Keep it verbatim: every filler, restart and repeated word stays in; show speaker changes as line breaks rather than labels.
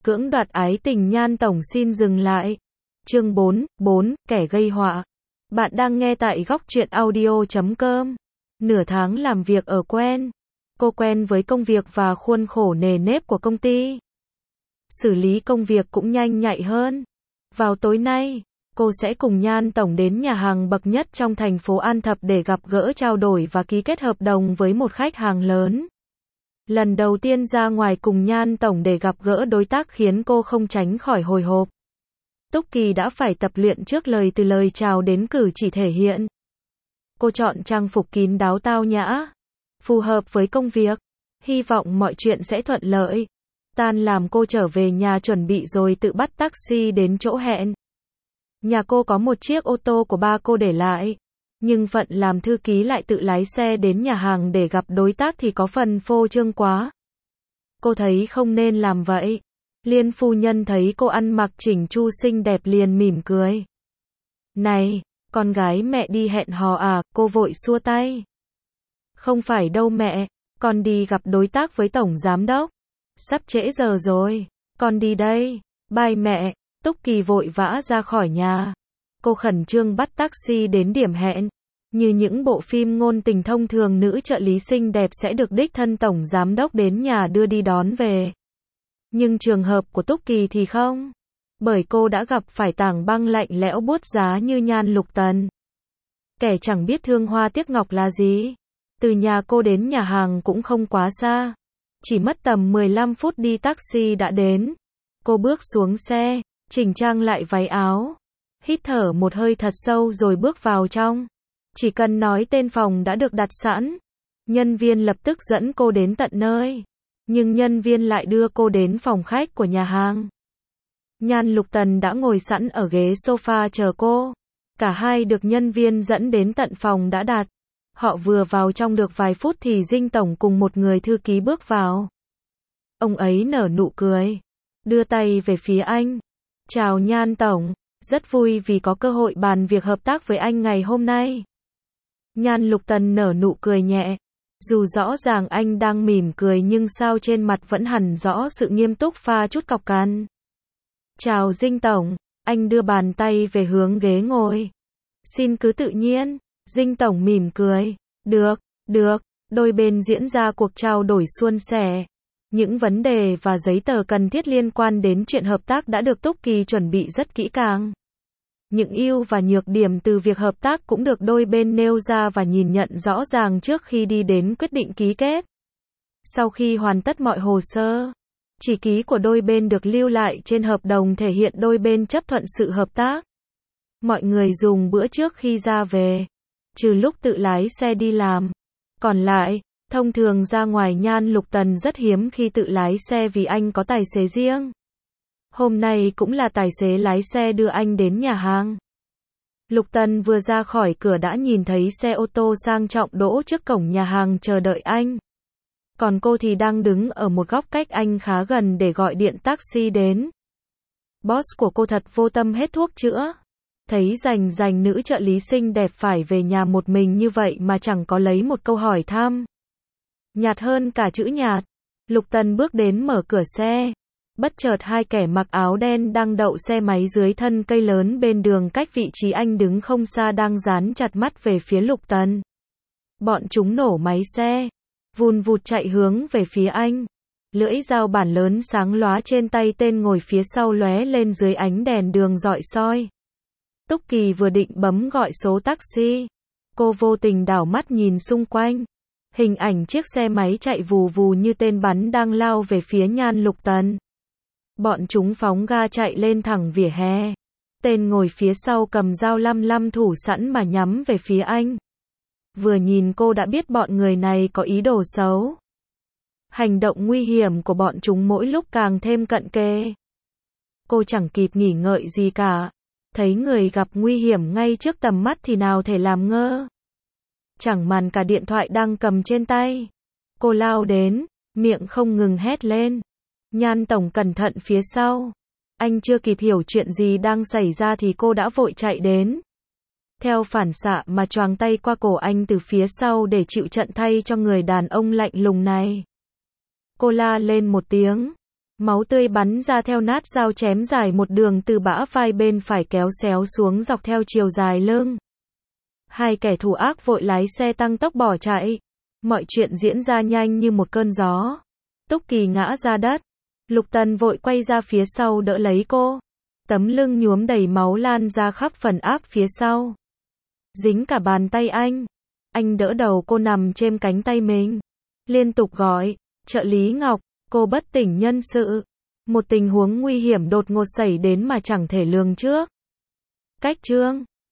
Cưỡng đoạt ái tình Nhan Tổng xin dừng lại. Chương bốn, bốn, kẻ gây họa. Bạn đang nghe tại góc truyện audio chấm com. Nửa tháng làm việc ở quen. Cô quen với công việc và khuôn khổ nề nếp của công ty. Xử lý công việc cũng nhanh nhạy hơn. Vào tối nay, cô sẽ cùng Nhan Tổng đến nhà hàng bậc nhất trong thành phố An Thập để gặp gỡ, trao đổi và ký kết hợp đồng với một khách hàng lớn. Lần đầu tiên ra ngoài cùng Nhan Tổng để gặp gỡ đối tác khiến cô không tránh khỏi hồi hộp. Túc Kỳ đã phải tập luyện trước lời từ lời chào đến cử chỉ thể hiện. Cô chọn trang phục kín đáo tao nhã, phù hợp với công việc. Hy vọng mọi chuyện sẽ thuận lợi. Tan làm cô trở về nhà chuẩn bị rồi tự bắt taxi đến chỗ hẹn. Nhà cô có một chiếc ô tô của ba cô để lại. Nhưng phận làm thư ký lại tự lái xe đến nhà hàng để gặp đối tác thì có phần phô trương quá. Cô thấy không nên làm vậy. Liên phu nhân thấy cô ăn mặc chỉnh chu xinh đẹp liền mỉm cười. Này, con gái mẹ đi hẹn hò à? Cô vội xua tay. Không phải đâu mẹ, con đi gặp đối tác với tổng giám đốc. Sắp trễ giờ rồi, con đi đây. Bye mẹ. Túc Kỳ vội vã ra khỏi nhà. Cô khẩn trương bắt taxi đến điểm hẹn. Như những bộ phim ngôn tình thông thường, nữ trợ lý xinh đẹp sẽ được đích thân tổng giám đốc đến nhà đưa đi đón về. Nhưng trường hợp của Túc Kỳ thì không. Bởi cô đã gặp phải tảng băng lạnh lẽo buốt giá như Nhan Lục Tần. Kẻ chẳng biết thương hoa tiếc ngọc là gì. Từ nhà cô đến nhà hàng cũng không quá xa. Chỉ mất tầm mười lăm phút đi taxi đã đến. Cô bước xuống xe, chỉnh trang lại váy áo. Hít thở một hơi thật sâu rồi bước vào trong. Chỉ cần nói tên phòng đã được đặt sẵn. Nhân viên lập tức dẫn cô đến tận nơi. Nhưng nhân viên lại đưa cô đến phòng khách của nhà hàng. Nhan Lục Tần đã ngồi sẵn ở ghế sofa chờ cô. Cả hai được nhân viên dẫn đến tận phòng đã đặt. Họ vừa vào trong được vài phút thì Dinh Tổng cùng một người thư ký bước vào. Ông ấy nở nụ cười, đưa tay về phía anh. Chào Nhan Tổng, rất vui vì có cơ hội bàn việc hợp tác với anh ngày hôm nay. Nhan Lục Tần nở nụ cười nhẹ. Dù rõ ràng anh đang mỉm cười nhưng sao trên mặt vẫn hằn rõ sự nghiêm túc pha chút cọc cằn. Chào Dinh Tổng, anh đưa bàn tay về hướng ghế ngồi. Xin cứ tự nhiên. Dinh Tổng mỉm cười. Được, được. Đôi bên diễn ra cuộc trao đổi suôn sẻ. Những vấn đề và giấy tờ cần thiết liên quan đến chuyện hợp tác đã được Túc Kỳ chuẩn bị rất kỹ càng. Những ưu và nhược điểm từ việc hợp tác cũng được đôi bên nêu ra và nhìn nhận rõ ràng trước khi đi đến quyết định ký kết. Sau khi hoàn tất mọi hồ sơ, chì ký của đôi bên được lưu lại trên hợp đồng thể hiện đôi bên chấp thuận sự hợp tác. Mọi người dùng bữa trước khi ra về, trừ lúc tự lái xe đi làm. Còn lại, thông thường ra ngoài Nhan Lục Tần rất hiếm khi tự lái xe vì anh có tài xế riêng. Hôm nay cũng là tài xế lái xe đưa anh đến nhà hàng. Lục Tần vừa ra khỏi cửa đã nhìn thấy xe ô tô sang trọng đỗ trước cổng nhà hàng chờ đợi anh. Còn cô thì đang đứng ở một góc cách anh khá gần để gọi điện taxi đến. Boss của cô thật vô tâm hết thuốc chữa. Thấy rành rành nữ trợ lý xinh đẹp phải về nhà một mình như vậy mà chẳng có lấy một câu hỏi thăm. Nhạt hơn cả chữ nhạt. Lục Tần bước đến mở cửa xe. Bất chợt hai kẻ mặc áo đen đang đậu xe máy dưới thân cây lớn bên đường cách vị trí anh đứng không xa đang dán chặt mắt về phía Lục Tần. Bọn chúng nổ máy xe, vùn vụt chạy hướng về phía anh. Lưỡi dao bản lớn sáng lóa trên tay tên ngồi phía sau lóe lên dưới ánh đèn đường rọi soi. Túc Kỳ vừa định bấm gọi số taxi. Cô vô tình đảo mắt nhìn xung quanh. Hình ảnh chiếc xe máy chạy vù vù như tên bắn đang lao về phía Nhan Lục Tần. Bọn chúng phóng ga chạy lên thẳng vỉa hè. Tên ngồi phía sau cầm dao lăm lăm thủ sẵn mà nhắm về phía anh. Vừa nhìn cô đã biết bọn người này có ý đồ xấu. Hành động nguy hiểm của bọn chúng mỗi lúc càng thêm cận kề. Cô chẳng kịp nghỉ ngợi gì cả. Thấy người gặp nguy hiểm ngay trước tầm mắt thì nào thể làm ngơ. Chẳng màn cả điện thoại đang cầm trên tay. Cô lao đến, miệng không ngừng hét lên. Nhan Tổng cẩn thận phía sau. Anh chưa kịp hiểu chuyện gì đang xảy ra thì cô đã vội chạy đến. Theo phản xạ mà choàng tay qua cổ anh từ phía sau để chịu trận thay cho người đàn ông lạnh lùng này. Cô la lên một tiếng. Máu tươi bắn ra theo nát dao chém dài một đường từ bả vai bên phải kéo xéo xuống dọc theo chiều dài lưng. Hai kẻ thủ ác vội lái xe tăng tốc bỏ chạy. Mọi chuyện diễn ra nhanh như một cơn gió. Túc Kỳ ngã ra đất. Lục Tần vội quay ra phía sau đỡ lấy cô. Tấm lưng nhuốm đầy máu lan ra khắp phần áp phía sau. Dính cả bàn tay anh. Anh đỡ đầu cô nằm trên cánh tay mình. Liên tục gọi, trợ lý Ngọc, cô bất tỉnh nhân sự. Một tình huống nguy hiểm đột ngột xảy đến mà chẳng thể lường trước. Cách chương